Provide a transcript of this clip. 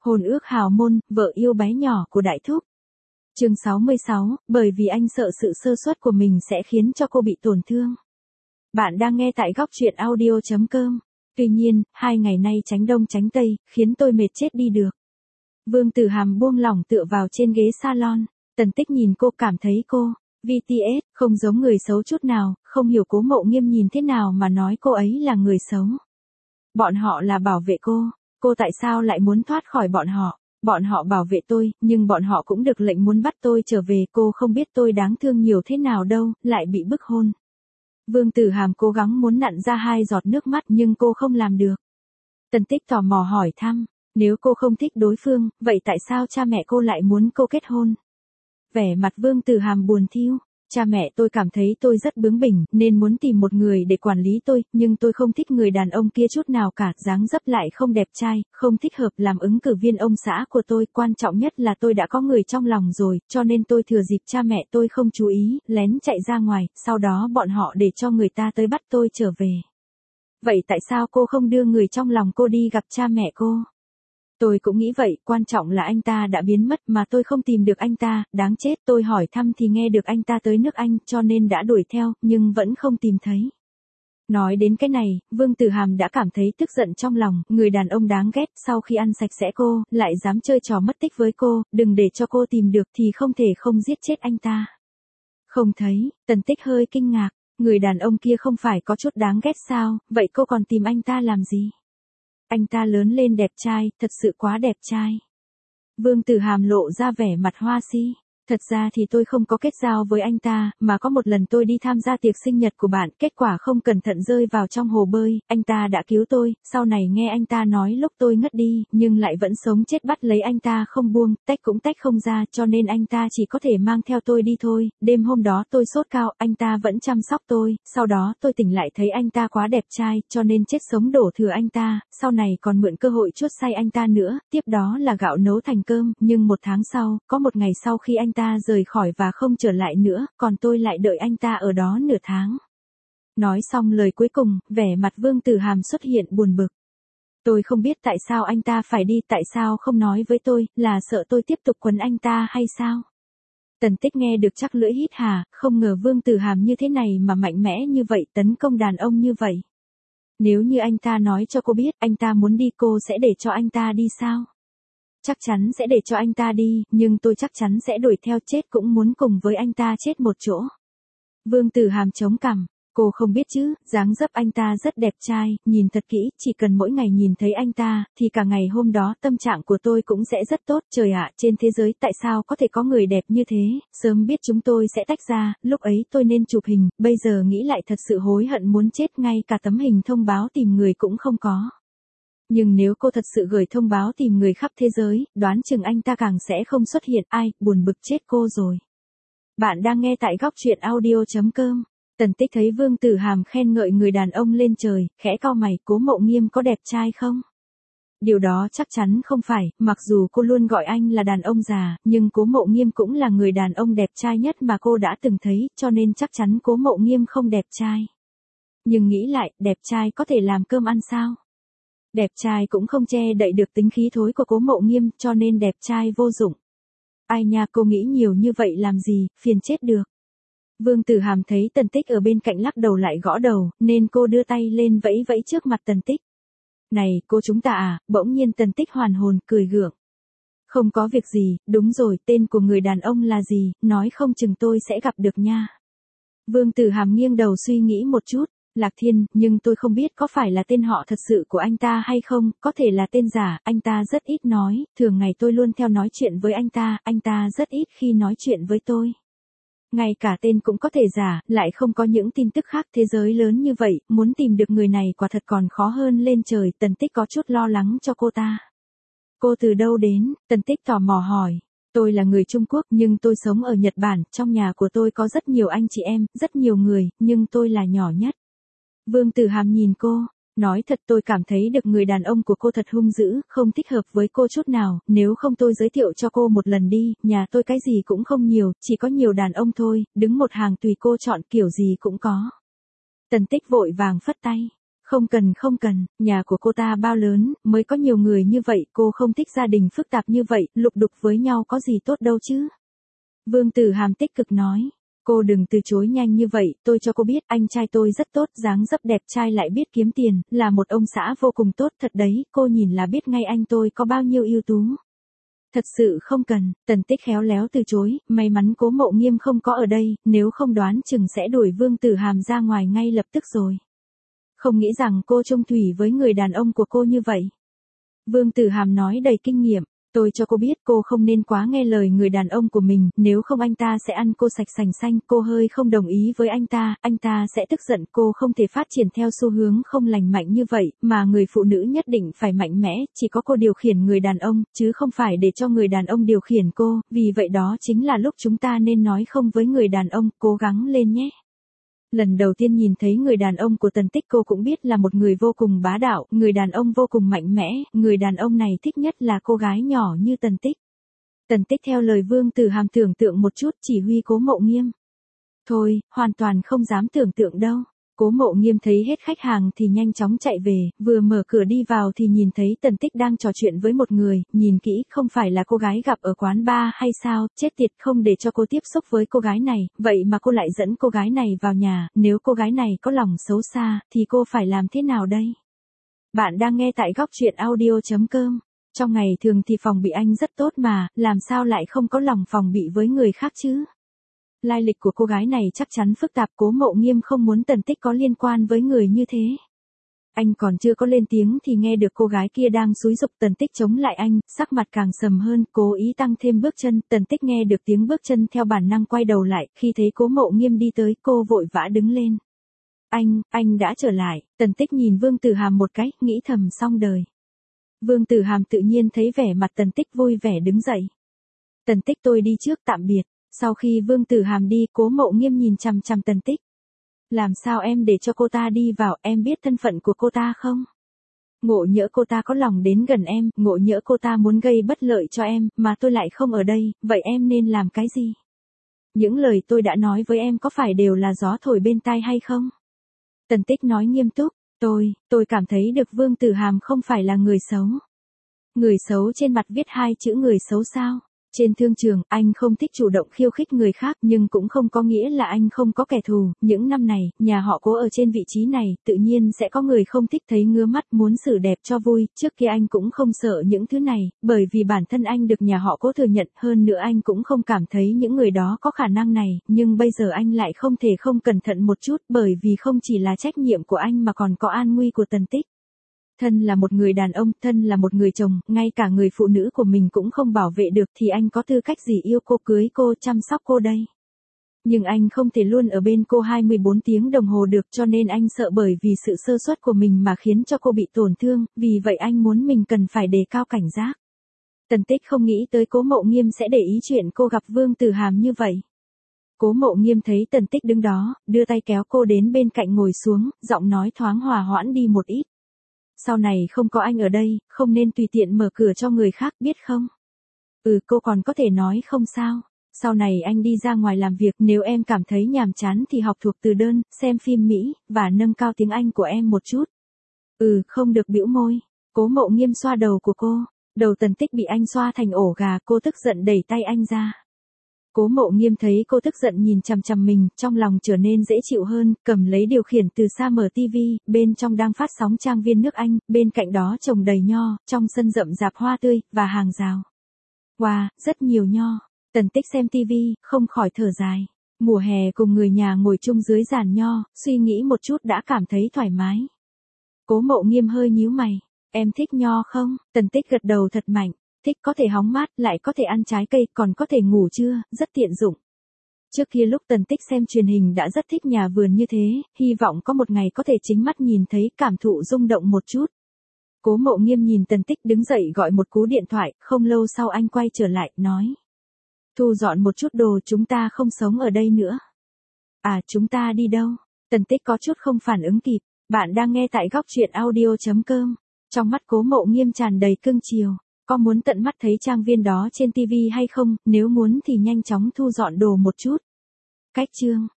Hôn ước hào môn, vợ yêu bé nhỏ của Đại Thúc. Chương 66, bởi vì anh sợ sự sơ suất của mình sẽ khiến cho cô bị tổn thương. Bạn đang nghe tại góc truyện audio.com. Tuy nhiên, 2 ngày nay tránh đông tránh tây, khiến tôi mệt chết đi được. Vương Tử Hàm buông lỏng tựa vào trên ghế salon. Tần Tích nhìn cô cảm thấy cô, BTS, không giống người xấu chút nào, không hiểu Cố Mộ Nghiêm nhìn thế nào mà nói cô ấy là người xấu. Bọn họ là bảo vệ cô tại sao lại muốn thoát khỏi bọn họ? Bọn họ bảo vệ tôi, nhưng bọn họ cũng được lệnh muốn bắt tôi trở về, cô không biết tôi đáng thương nhiều thế nào đâu, lại bị bức hôn. Vương Tử Hàm cố gắng muốn nặn ra 2 giọt nước mắt nhưng cô không làm được. Tần Tích tò mò hỏi thăm, nếu cô không thích đối phương, vậy tại sao cha mẹ cô lại muốn cô kết hôn? Vẻ mặt Vương Tử Hàm buồn thiu. Cha mẹ tôi cảm thấy tôi rất bướng bỉnh, nên muốn tìm một người để quản lý tôi, nhưng tôi không thích người đàn ông kia chút nào cả, dáng dấp lại không đẹp trai, không thích hợp làm ứng cử viên ông xã của tôi, quan trọng nhất là tôi đã có người trong lòng rồi, cho nên tôi thừa dịp cha mẹ tôi không chú ý, lén chạy ra ngoài, sau đó bọn họ để cho người ta tới bắt tôi trở về. Vậy tại sao cô không đưa người trong lòng cô đi gặp cha mẹ cô? Tôi cũng nghĩ vậy, quan trọng là anh ta đã biến mất mà tôi không tìm được anh ta, đáng chết, tôi hỏi thăm thì nghe được anh ta tới nước Anh cho nên đã đuổi theo, nhưng vẫn không tìm thấy. Nói đến cái này, Vương Tử Hàm đã cảm thấy tức giận trong lòng, người đàn ông đáng ghét, sau khi ăn sạch sẽ cô, lại dám chơi trò mất tích với cô, đừng để cho cô tìm được thì không thể không giết chết anh ta. Không thấy, Tần Tích hơi kinh ngạc, người đàn ông kia không phải có chút đáng ghét sao, vậy cô còn tìm anh ta làm gì? Anh ta lớn lên đẹp trai, thật sự quá đẹp trai. Vương Tử Hàm lộ ra vẻ mặt hoa si. Thật ra thì tôi không có kết giao với anh ta, mà có một lần tôi đi tham gia tiệc sinh nhật của bạn, kết quả không cẩn thận rơi vào trong hồ bơi, anh ta đã cứu tôi, sau này nghe anh ta nói lúc tôi ngất đi, nhưng lại vẫn sống chết bắt lấy anh ta không buông, tách cũng tách không ra, cho nên anh ta chỉ có thể mang theo tôi đi thôi. Đêm hôm đó tôi sốt cao, anh ta vẫn chăm sóc tôi, sau đó tôi tỉnh lại thấy anh ta quá đẹp trai, cho nên chết sống đổ thừa anh ta, sau này còn mượn cơ hội chuốt say anh ta nữa, tiếp đó là gạo nấu thành cơm, nhưng 1 tháng sau, có một ngày sau khi anh ta rời khỏi và không trở lại nữa, còn tôi lại đợi anh ta ở đó nửa tháng. Nói xong lời cuối cùng, vẻ mặt Vương Tử Hàm xuất hiện buồn bực. Tôi không biết tại sao anh ta phải đi, tại sao không nói với tôi, là sợ tôi tiếp tục quấn anh ta hay sao? Tần Tích nghe được chắc lưỡi hít hà, không ngờ Vương Tử Hàm như thế này mà mạnh mẽ như vậy, tấn công đàn ông như vậy. Nếu như anh ta nói cho cô biết anh ta muốn đi, cô sẽ để cho anh ta đi sao? Chắc chắn sẽ để cho anh ta đi, nhưng tôi chắc chắn sẽ đuổi theo, chết cũng muốn cùng với anh ta chết một chỗ. Vương Tử Hàm chống cằm, cô không biết chứ, dáng dấp anh ta rất đẹp trai, nhìn thật kỹ, chỉ cần mỗi ngày nhìn thấy anh ta, thì cả ngày hôm đó tâm trạng của tôi cũng sẽ rất tốt. Trời ạ, trên thế giới tại sao có thể có người đẹp như thế, sớm biết chúng tôi sẽ tách ra, lúc ấy tôi nên chụp hình, bây giờ nghĩ lại thật sự hối hận muốn chết, ngay cả tấm hình thông báo tìm người cũng không có. Nhưng nếu cô thật sự gửi thông báo tìm người khắp thế giới, đoán chừng anh ta càng sẽ không xuất hiện, ai, buồn bực chết cô rồi. Bạn đang nghe tại góc truyện audio.com. Tần Tích thấy Vương Tử Hàm khen ngợi người đàn ông lên trời, khẽ cau mày, Cố Mộ Nghiêm có đẹp trai không? Điều đó chắc chắn không phải, mặc dù cô luôn gọi anh là đàn ông già, nhưng Cố Mộ Nghiêm cũng là người đàn ông đẹp trai nhất mà cô đã từng thấy, cho nên chắc chắn Cố Mộ Nghiêm không đẹp trai. Nhưng nghĩ lại, đẹp trai có thể làm cơm ăn sao? Đẹp trai cũng không che đậy được tính khí thối của Cố Mộ Nghiêm, cho nên đẹp trai vô dụng. Ai nha, cô nghĩ nhiều như vậy làm gì, phiền chết được. Vương Tử Hàm thấy Tần Tích ở bên cạnh lắc đầu lại gõ đầu, nên cô đưa tay lên vẫy vẫy trước mặt Tần Tích. Này, cô chúng ta à, bỗng nhiên Tần Tích hoàn hồn, cười gượng. Không có việc gì, đúng rồi, tên của người đàn ông là gì, nói không chừng tôi sẽ gặp được nha. Vương Tử Hàm nghiêng đầu suy nghĩ một chút. Lạc Thiên, nhưng tôi không biết có phải là tên họ thật sự của anh ta hay không, có thể là tên giả, anh ta rất ít nói, thường ngày tôi luôn theo nói chuyện với anh ta rất ít khi nói chuyện với tôi. Ngay cả tên cũng có thể giả, lại không có những tin tức khác, thế giới lớn như vậy, muốn tìm được người này quả thật còn khó hơn lên trời. Tần Tích có chút lo lắng cho cô ta. Cô từ đâu đến? Tần Tích tò mò hỏi. Tôi là người Trung Quốc nhưng tôi sống ở Nhật Bản, trong nhà của tôi có rất nhiều anh chị em, rất nhiều người, nhưng tôi là nhỏ nhất. Vương Tử Hàm nhìn cô, nói thật tôi cảm thấy được người đàn ông của cô thật hung dữ, không thích hợp với cô chút nào, nếu không tôi giới thiệu cho cô một lần đi, nhà tôi cái gì cũng không nhiều, chỉ có nhiều đàn ông thôi, đứng một hàng tùy cô chọn, kiểu gì cũng có. Tần Tích vội vàng phất tay, Không cần, nhà của cô ta bao lớn, mới có nhiều người như vậy, cô không thích gia đình phức tạp như vậy, lục đục với nhau có gì tốt đâu chứ. Vương Tử Hàm tích cực nói. Cô đừng từ chối nhanh như vậy, tôi cho cô biết anh trai tôi rất tốt, dáng dấp đẹp trai lại biết kiếm tiền, là một ông xã vô cùng tốt thật đấy, cô nhìn là biết ngay anh tôi có bao nhiêu ưu tú. Thật sự không cần, Tần Tích khéo léo từ chối, may mắn Cố Mộ Nghiêm không có ở đây, nếu không đoán chừng sẽ đuổi Vương Tử Hàm ra ngoài ngay lập tức rồi. Không nghĩ rằng cô chung thủy với người đàn ông của cô như vậy. Vương Tử Hàm nói đầy kinh nghiệm, tôi cho cô biết cô không nên quá nghe lời người đàn ông của mình, nếu không anh ta sẽ ăn cô sạch sành xanh, cô hơi không đồng ý với anh ta sẽ tức giận, cô không thể phát triển theo xu hướng không lành mạnh như vậy, mà người phụ nữ nhất định phải mạnh mẽ, chỉ có cô điều khiển người đàn ông, chứ không phải để cho người đàn ông điều khiển cô, vì vậy đó chính là lúc chúng ta nên nói không với người đàn ông, cố gắng lên nhé. Lần đầu tiên nhìn thấy người đàn ông của Tần Tích cô cũng biết là một người vô cùng bá đạo, người đàn ông vô cùng mạnh mẽ, người đàn ông này thích nhất là cô gái nhỏ như Tần Tích. Tần Tích theo lời Vương Tử Hàm tưởng tượng một chút chỉ huy Cố Mộ Nghiêm. Thôi, hoàn toàn không dám tưởng tượng đâu. Cố Mộ Nghiêm thấy hết khách hàng thì nhanh chóng chạy về, vừa mở cửa đi vào thì nhìn thấy Tần Tích đang trò chuyện với một người, nhìn kỹ không phải là cô gái gặp ở quán bar hay sao, chết tiệt không để cho cô tiếp xúc với cô gái này, vậy mà cô lại dẫn cô gái này vào nhà, nếu cô gái này có lòng xấu xa, thì cô phải làm thế nào đây? Bạn đang nghe tại góc truyện audio.com. Trong ngày thường thì phòng bị anh rất tốt mà, làm sao lại không có lòng phòng bị với người khác chứ? Lai lịch của cô gái này chắc chắn phức tạp, Cố Mộ Nghiêm không muốn Tần Tích có liên quan với người như thế. Anh còn chưa có lên tiếng thì nghe được cô gái kia đang xúi giục Tần Tích chống lại anh, sắc mặt càng sầm hơn, cố ý tăng thêm bước chân, Tần Tích nghe được tiếng bước chân theo bản năng quay đầu lại, khi thấy Cố Mộ Nghiêm đi tới, cô vội vã đứng lên. Anh đã trở lại, Tần Tích nhìn Vương Tử Hàm một cái, nghĩ thầm xong đời. Vương Tử Hàm tự nhiên thấy vẻ mặt Tần Tích vui vẻ đứng dậy. Tần Tích tôi đi trước tạm biệt. Sau khi Vương Tử Hàm đi, Cố Mộ Nghiêm nhìn chằm chằm Tần Tích. Làm sao em để cho cô ta đi vào, em biết thân phận của cô ta không? Ngộ nhỡ cô ta có lòng đến gần em, ngộ nhỡ cô ta muốn gây bất lợi cho em, mà tôi lại không ở đây, vậy em nên làm cái gì? Những lời tôi đã nói với em có phải đều là gió thổi bên tai hay không? Tần Tích nói nghiêm túc, tôi cảm thấy được Vương Tử Hàm không phải là người xấu. Người xấu trên mặt viết 2 chữ người xấu sao? Trên thương trường, anh không thích chủ động khiêu khích người khác nhưng cũng không có nghĩa là anh không có kẻ thù. Những năm này, nhà họ Cố ở trên vị trí này, tự nhiên sẽ có người không thích thấy ngứa mắt muốn xử đẹp cho vui. Trước kia anh cũng không sợ những thứ này, bởi vì bản thân anh được nhà họ Cố thừa nhận. Hơn nữa anh cũng không cảm thấy những người đó có khả năng này, nhưng bây giờ anh lại không thể không cẩn thận một chút, bởi vì không chỉ là trách nhiệm của anh mà còn có an nguy của Tần Tích. Thân là một người đàn ông, thân là một người chồng, ngay cả người phụ nữ của mình cũng không bảo vệ được thì anh có tư cách gì yêu cô, cưới cô, chăm sóc cô đây. Nhưng anh không thể luôn ở bên cô 24 tiếng đồng hồ được, cho nên anh sợ bởi vì sự sơ suất của mình mà khiến cho cô bị tổn thương, vì vậy anh muốn mình cần phải đề cao cảnh giác. Tần Tích không nghĩ tới Cố Mộ Nghiêm sẽ để ý chuyện cô gặp Vương Tử Hàm như vậy. Cố Mộ Nghiêm thấy Tần Tích đứng đó, đưa tay kéo cô đến bên cạnh ngồi xuống, giọng nói thoáng hòa hoãn đi một ít. Sau này không có anh ở đây, không nên tùy tiện mở cửa cho người khác, biết không? Cô còn có thể nói không sao. Sau này anh đi ra ngoài làm việc, nếu em cảm thấy nhàm chán thì học thuộc từ đơn, xem phim Mỹ, và nâng cao tiếng Anh của em một chút. Không được bĩu môi. Cố Mộ Nghiêm xoa đầu của cô. Đầu Tần Tích bị anh xoa thành ổ gà, cô tức giận đẩy tay anh ra. Cố Mộ Nghiêm thấy cô tức giận nhìn chằm chằm mình, trong lòng trở nên dễ chịu hơn, cầm lấy điều khiển từ xa mở tivi, bên trong đang phát sóng trang viên nước Anh, bên cạnh đó trồng đầy nho, trong sân rậm rạp hoa tươi, và hàng rào. Wow, rất nhiều nho. Tần Tích xem tivi, không khỏi thở dài. Mùa hè cùng người nhà ngồi chung dưới giàn nho, suy nghĩ một chút đã cảm thấy thoải mái. Cố Mộ Nghiêm hơi nhíu mày. Em thích nho không? Tần Tích gật đầu thật mạnh. Thích, có thể hóng mát, lại có thể ăn trái cây, còn có thể ngủ trưa, rất tiện dụng. Trước kia lúc Tần Tích xem truyền hình đã rất thích nhà vườn như thế, hy vọng có một ngày có thể chính mắt nhìn thấy, cảm thụ rung động một chút. Cố Mộ Nghiêm nhìn Tần Tích đứng dậy gọi một cú điện thoại, không lâu sau anh quay trở lại, nói. Thu dọn một chút đồ, chúng ta không sống ở đây nữa. Chúng ta đi đâu? Tần Tích có chút không phản ứng kịp. Bạn đang nghe tại góc truyện audio.com. Trong mắt Cố Mộ Nghiêm tràn đầy cưng chiều. Có muốn tận mắt thấy trang viên đó trên TV hay không, nếu muốn thì nhanh chóng thu dọn đồ một chút. Cách chương